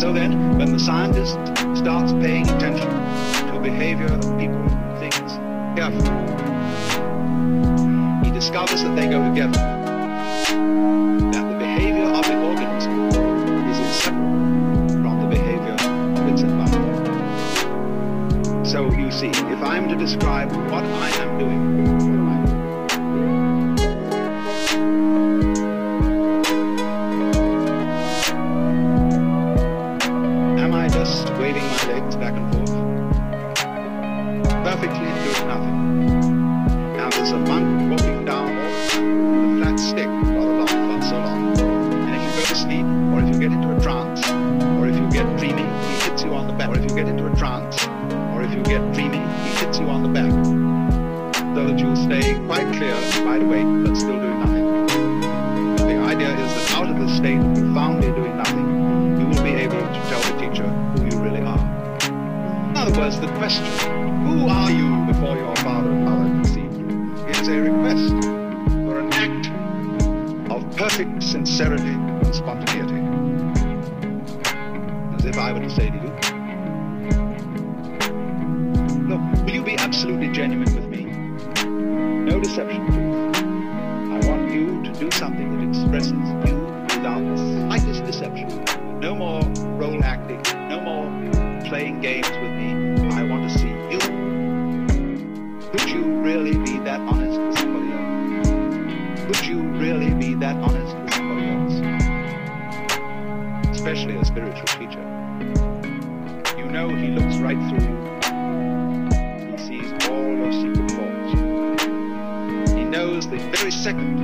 So then, when the scientist starts paying attention to behavior of people and things carefully, he discovers that they go together, that the behavior of the organism is inseparable from the behavior of its environment. So you see, if I'm to describe what I am doing, waving my legs back and forth, perfectly doing nothing. Now there's a monk walking down all the time with a flat stick, rather long, not so long. And if you go to sleep, or if you get into a trance, or if you get dreaming, he hits you on the back. Or if you get into a trance, or if you get dreaming, he hits you on the back, so that you'll stay quite clear, wide awake, but still doing nothing. The idea is that out of this state of profoundly doing nothing, you will be able to tell the teacher who you really are. In other words, the question, who are you before your father and mother conceived you, is a request for an act of perfect sincerity and spontaneity. As if I were to say to you, look, will you be absolutely genuine with me? No deception, please. I want you to do something that expresses you without the slightest deception. No more role acting, no more playing games with me. I want to see you. Could you really be that honest with somebody else? Could you really be that honest with somebody else? Especially a spiritual teacher. You know he looks right through you. He sees all your secret thoughts. He knows the very second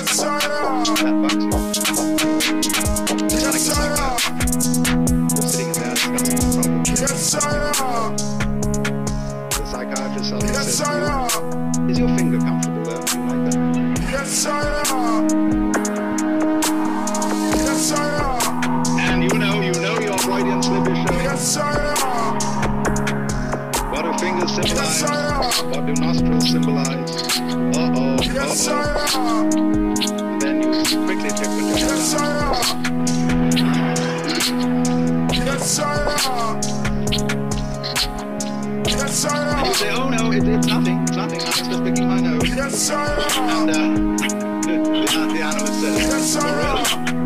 Yes, sir. And the analyst says, for real?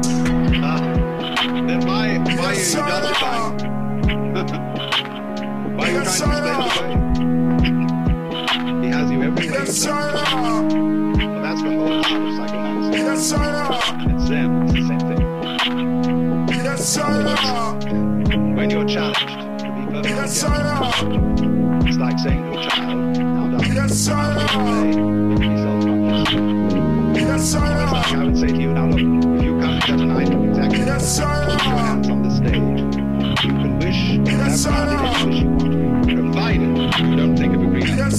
Then why are you justifying? Why are you trying to explain it away? He has you every way. Well, that's the whole art of psychoanalysis. And it's them, it's the same thing. When you're challenged to be perfect, it's like saying to a child, now darling, play, be self-conscious. Or it's like I would say to you, now look, if you come here tonight, exactly, put your hands on the stage, you can wish whatever wish you want, provided you don't think of a green elephant.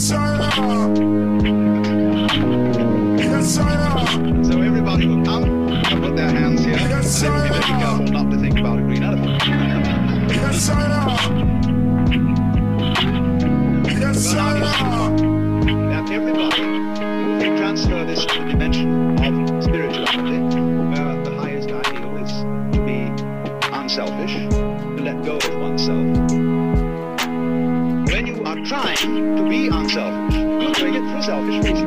And so everybody will come and put their hands here, and they will be very careful not to think about a green elephant. But now you see that everybody, if you transfer this to the dimension of spirituality, where the highest ideal is to be unselfish, to let go of oneself. When you are trying to be unselfish, you're doing it for a selfish reason.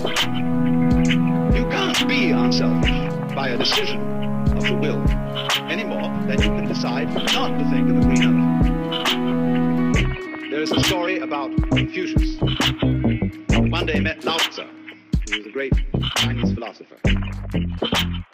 You can't be unselfish by a decision of the will, any more than you can decide not to think of a green elephant. There is a story about Confucius. One day met Lao Tzu, who was a great Chinese philosopher.